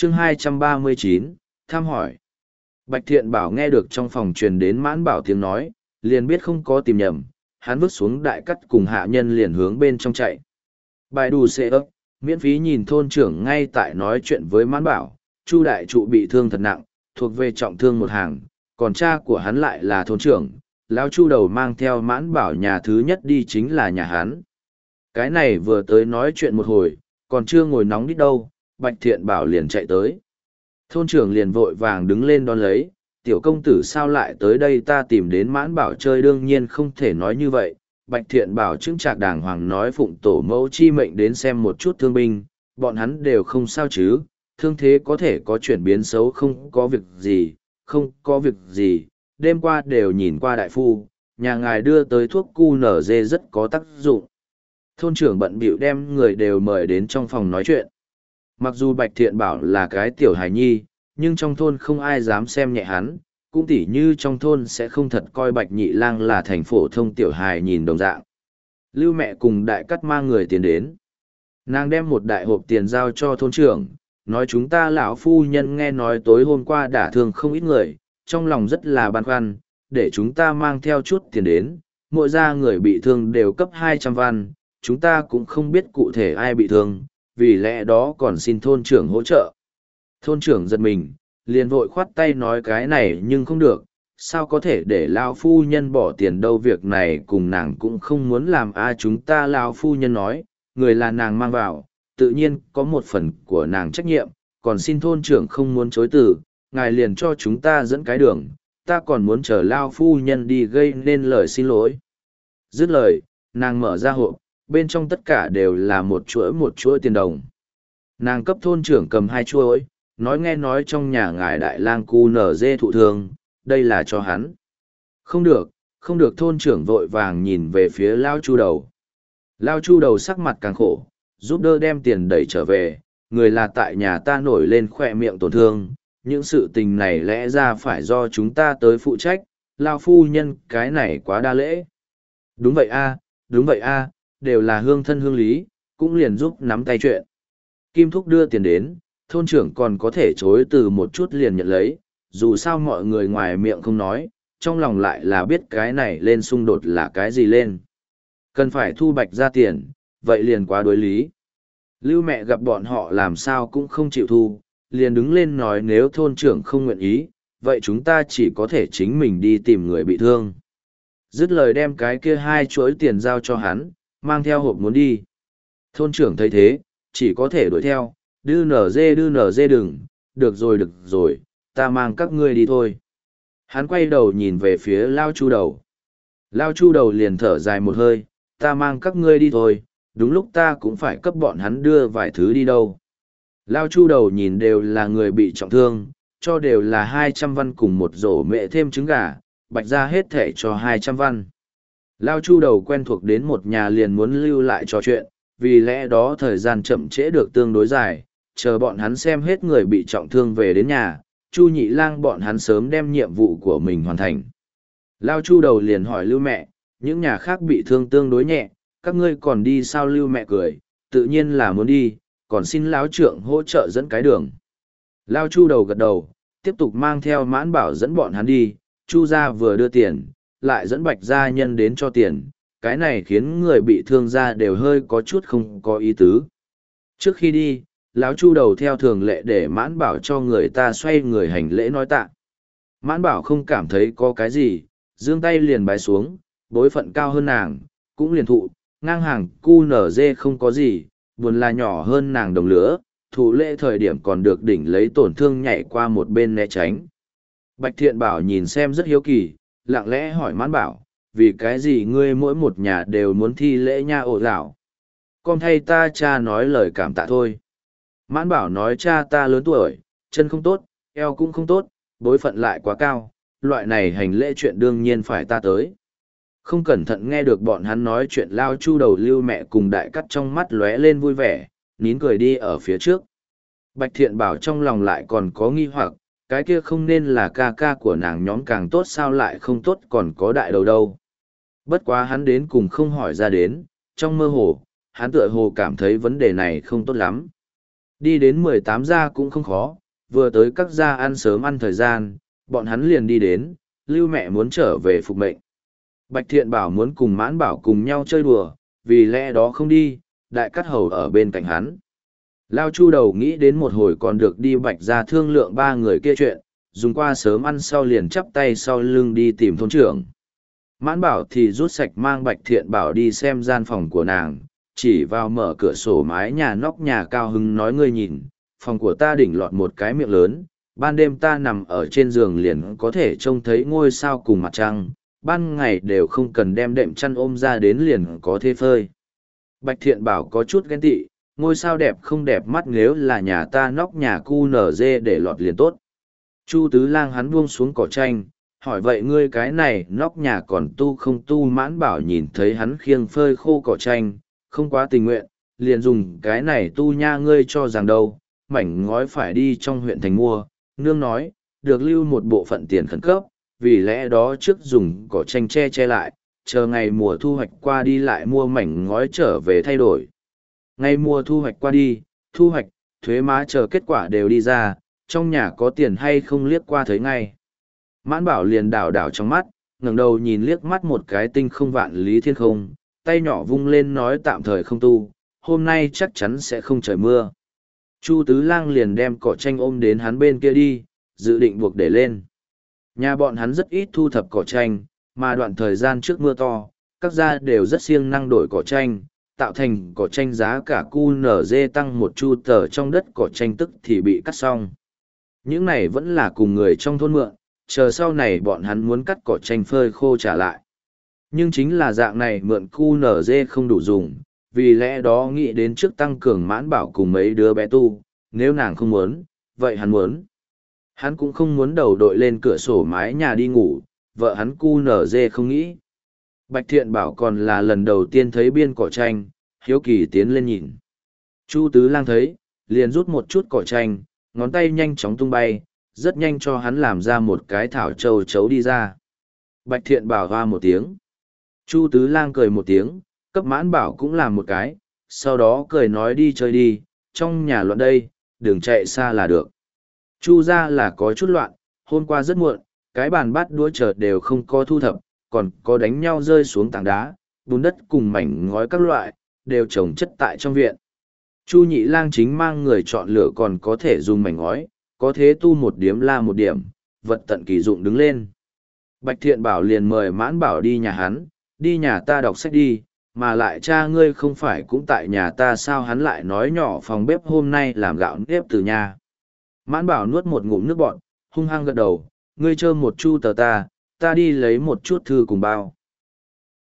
chương 239, thăm hỏi. Bạch Thiện Bảo nghe được trong phòng truyền đến Mãn Bảo tiếng nói, liền biết không có tìm nhầm, hắn vứt xuống đại cắt cùng hạ nhân liền hướng bên trong chạy. Bài đù xệ ấp, miễn phí nhìn thôn trưởng ngay tại nói chuyện với Mãn Bảo, Chu đại trụ bị thương thật nặng, thuộc về trọng thương một hàng, còn cha của hắn lại là thôn trưởng, lão Chu đầu mang theo Mãn Bảo nhà thứ nhất đi chính là nhà hắn. Cái này vừa tới nói chuyện một hồi, còn chưa ngồi nóng đít đâu, Bạch Thiện Bảo liền chạy tới. Thôn trưởng liền vội vàng đứng lên đón lấy, tiểu công tử sao lại tới đây, ta tìm đến Mãn Bảo chơi, đương nhiên không thể nói như vậy. Bạch Thiện Bảo chứng trạc đàng hoàng nói phụng tổ mẫu chi mệnh đến xem một chút thương binh, bọn hắn đều không sao chứ, thương thế có thể có chuyển biến xấu, không có việc gì, không có việc gì, đêm qua đều nhìn qua đại phu, nhà ngài đưa tới thuốc cu nở dê rất có tác dụng. Thôn trưởng bận bịu đem người đều mời đến trong phòng nói chuyện. Mặc dù Bạch Thiện Bảo là cái tiểu hài nhi, nhưng trong thôn không ai dám xem nhẹ hắn, cũng tỉ như trong thôn sẽ không thật coi Bạch Nhị Lang là thành phổ thông tiểu hài nhìn đồng dạng. Lưu mẹ cùng đại cắt mang người tiền đến. Nàng đem một đại hộp tiền giao cho thôn trưởng, nói chúng ta lão phu nhân nghe nói tối hôm qua đả thương không ít người, trong lòng rất là băn khoăn, để chúng ta mang theo chút tiền đến, mỗi gia người bị thương đều cấp 200 văn, chúng ta cũng không biết cụ thể ai bị thương, vì lẽ đó còn xin thôn trưởng hỗ trợ. Thôn trưởng giật mình, liền vội khoát tay nói cái này nhưng không được, sao có thể để lão phu nhân bỏ tiền đâu, việc này cùng nàng cũng không muốn làm chúng ta. Lão phu nhân nói, người là nàng mang vào, tự nhiên có một phần của nàng trách nhiệm, còn xin thôn trưởng không muốn chối từ, ngài liền cho chúng ta dẫn cái đường, ta còn muốn chờ lão phu nhân đi gây nên lời xin lỗi. Dứt lời, nàng mở ra hộp, bên trong tất cả đều là một chuỗi tiền đồng. Nàng cấp thôn trưởng cầm 2 chuỗi, nói nghe nói trong nhà ngài đại lang cu nở dê thụ thương, đây là cho hắn. Không được, không được, thôn trưởng vội vàng nhìn về phía Lao Chu đầu. Lao Chu đầu sắc mặt càng khổ, giúp đỡ đem tiền đẩy trở về, người là tại nhà ta nổi lên khỏe miệng tổn thương, những sự tình này lẽ ra phải do chúng ta tới phụ trách, Lao phu nhân cái này quá đa lễ. Đúng vậy a, đúng vậy a, đều là hương thân hương lý, cũng liền giúp nắm tay chuyện. Kim Thúc đưa tiền đến, thôn trưởng còn có thể chối từ một chút liền nhận lấy, dù sao mọi người ngoài miệng không nói, trong lòng lại là biết cái này lên xung đột là cái gì lên. Cần phải thu Bạch ra tiền, vậy liền quá đối lý. Lưu mẹ gặp bọn họ làm sao cũng không chịu thu, liền đứng lên nói nếu thôn trưởng không nguyện ý, vậy chúng ta chỉ có thể chính mình đi tìm người bị thương. Dứt lời đem cái kia 2 chuỗi tiền giao cho hắn, mang theo hộp muốn đi. Thôn trưởng thấy thế, chỉ có thể đuổi theo, đưa nở dê đừng, được rồi, ta mang các ngươi đi thôi. Hắn quay đầu nhìn về phía Lao Chu đầu. Lao Chu đầu liền thở dài một hơi, ta mang các ngươi đi thôi, đúng lúc ta cũng phải cấp bọn hắn đưa vài thứ đi đâu. Lao Chu đầu nhìn đều là người bị trọng thương, cho đều là 200 văn cùng một rổ mẹ thêm trứng gà, Bạch ra hết thẻ cho 200 văn. Lao Chu đầu quen thuộc đến một nhà liền muốn lưu lại trò chuyện, vì lẽ đó thời gian chậm trễ được tương đối dài, chờ bọn hắn xem hết người bị trọng thương về đến nhà, Chu Nhị Lang bọn hắn sớm đem nhiệm vụ của mình hoàn thành. Lao Chu đầu liền hỏi Lưu mẹ, những nhà khác bị thương tương đối nhẹ, các ngươi còn đi sao? Lưu mẹ cười, tự nhiên là muốn đi, còn xin Lão trưởng hỗ trợ dẫn cái đường. Lao Chu đầu gật đầu, tiếp tục mang theo Mãn Bảo dẫn bọn hắn đi, Chu gia vừa đưa tiền, lại dẫn Bạch gia nhân đến cho tiền, cái này khiến người bị thương ra đều hơi có chút không có ý tứ. Trước khi đi, Lão Chu đầu theo thường lệ để Mãn Bảo cho người ta xoay người hành lễ nói tạ. Mãn Bảo không cảm thấy có cái gì, giương tay liền bái xuống, bối phận cao hơn nàng, cũng liền thụ, ngang hàng cu nở dê không có gì, buồn là nhỏ hơn nàng đồng lứa, thụ lễ thời điểm còn được đỉnh lấy tổn thương nhảy qua một bên né tránh. Bạch Thiện Bảo nhìn xem rất hiếu kỳ, lặng lẽ hỏi Mãn Bảo, vì cái gì ngươi mỗi một nhà đều muốn thi lễ nha ổ dạo? Con thay ta cha nói lời cảm tạ thôi. Mãn Bảo nói cha ta lớn tuổi, chân không tốt, eo cũng không tốt, bối phận lại quá cao, loại này hành lễ chuyện đương nhiên phải ta tới. Không cẩn thận nghe được bọn hắn nói chuyện, Lao Chu đầu Lưu mẹ cùng đại cắt trong mắt lóe lên vui vẻ, nín cười đi ở phía trước. Bạch Thiện Bảo trong lòng lại còn có nghi hoặc, cái kia không nên là ca ca của nàng nhóm càng tốt sao lại không tốt còn có đại đầu đâu. Bất quá hắn đến cùng không hỏi ra đến, trong mơ hồ, hắn tựa hồ cảm thấy vấn đề này không tốt lắm. Đi đến 18 gia cũng không khó, vừa tới các gia ăn sớm ăn thời gian, bọn hắn liền đi đến, Lưu mẹ muốn trở về phục mệnh. Bạch Thiện Bảo muốn cùng Mãn Bảo cùng nhau chơi đùa, vì lẽ đó không đi, Đại Cát Hầu ở bên cạnh hắn. Lao Chu đầu nghĩ đến một hồi còn được đi Bạch ra thương lượng ba người kia chuyện, dùng qua sớm ăn sau liền chắp tay sau lưng đi tìm thôn trưởng. Mãn Bảo thì rút sạch mang Bạch Thiện Bảo đi xem gian phòng của nàng, chỉ vào mở cửa sổ mái nhà nóc nhà cao hứng nói ngươi nhìn, phòng của ta đỉnh lọt một cái miệng lớn, ban đêm ta nằm ở trên giường liền có thể trông thấy ngôi sao cùng mặt trăng, ban ngày đều không cần đem đệm chăn ôm ra đến liền có thể phơi. Bạch Thiện Bảo có chút ghen tị, ngôi sao đẹp không đẹp mắt nếu là nhà ta nóc nhà cu nở dê để lọt liền tốt. Chu Tứ Lang hắn buông xuống cỏ tranh, hỏi vậy ngươi cái này nóc nhà còn tu không tu? Mãn Bảo nhìn thấy hắn khiêng phơi khô cỏ tranh, không quá tình nguyện, liền dùng cái này tu nha ngươi cho rằng đâu, mảnh ngói phải đi trong huyện thành mua, nương nói, được lưu một bộ phận tiền khẩn cấp, vì lẽ đó trước dùng cỏ tranh che lại, chờ ngày mùa thu hoạch qua đi lại mua mảnh ngói trở về thay đổi. Ngày mùa thu hoạch qua đi, thu hoạch, thuế má chờ kết quả đều đi ra, trong nhà có tiền hay không liếc qua thấy ngay. Mãn Bảo liền đảo đảo trong mắt, ngẩng đầu nhìn liếc mắt một cái tinh không vạn lý thiên không, tay nhỏ vung lên nói tạm thời không tu, hôm nay chắc chắn sẽ không trời mưa. Chu Tứ Lang liền đem cỏ tranh ôm đến hắn bên kia đi, dự định buộc để lên. Nhà bọn hắn rất ít thu thập cỏ tranh, mà đoạn thời gian trước mưa to, các gia đều rất siêng năng đổi cỏ tranh, tạo thành cỏ tranh giá cả QNZ tăng một chu tờ trong đất cỏ tranh tức thì bị cắt xong. Những này vẫn là cùng người trong thôn mượn, chờ sau này bọn hắn muốn cắt cỏ tranh phơi khô trả lại. Nhưng chính là dạng này mượn QNZ không đủ dùng, vì lẽ đó nghĩ đến trước tăng cường Mãn Bảo cùng mấy đứa bé tu, nếu nàng không muốn, vậy hắn muốn. Hắn cũng không muốn đầu đội lên cửa sổ mái nhà đi ngủ, vợ hắn QNZ không nghĩ. Bạch Thiện Bảo còn là lần đầu tiên thấy biên cỏ tranh, hiếu kỳ tiến lên nhìn. Chu Tứ Lang thấy, liền rút một chút cỏ tranh, ngón tay nhanh chóng tung bay, rất nhanh cho hắn làm ra một cái thảo châu chấu đi ra. Bạch Thiện Bảo hoa một tiếng. Chu Tứ Lang cười một tiếng, cấp Mãn Bảo cũng làm một cái, sau đó cười nói đi chơi đi, trong nhà loạn đây, đừng chạy xa là được. Chu ra là có chút loạn, hôm qua rất muộn, cái bàn bát đũa chợt đều không có thu thập, còn có đánh nhau rơi xuống tảng đá, bùn đất cùng mảnh ngói các loại, đều chồng chất tại trong viện. Chu Nhị Lang chính mang người chọn lựa còn có thể dùng mảnh ngói, có thế tu một điếm la một điểm, vật tận kỳ dụng đứng lên. Bạch Thiện Bảo liền mời Mãn Bảo đi nhà hắn, đi nhà ta đọc sách đi, mà lại cha ngươi không phải cũng tại nhà ta sao? Hắn lại nói nhỏ phòng bếp hôm nay làm gạo nếp từ nhà. Mãn Bảo nuốt một ngụm nước bọt, hung hăng gật đầu, ngươi chơ một chu tờ ta đi lấy một chút thư cùng bao.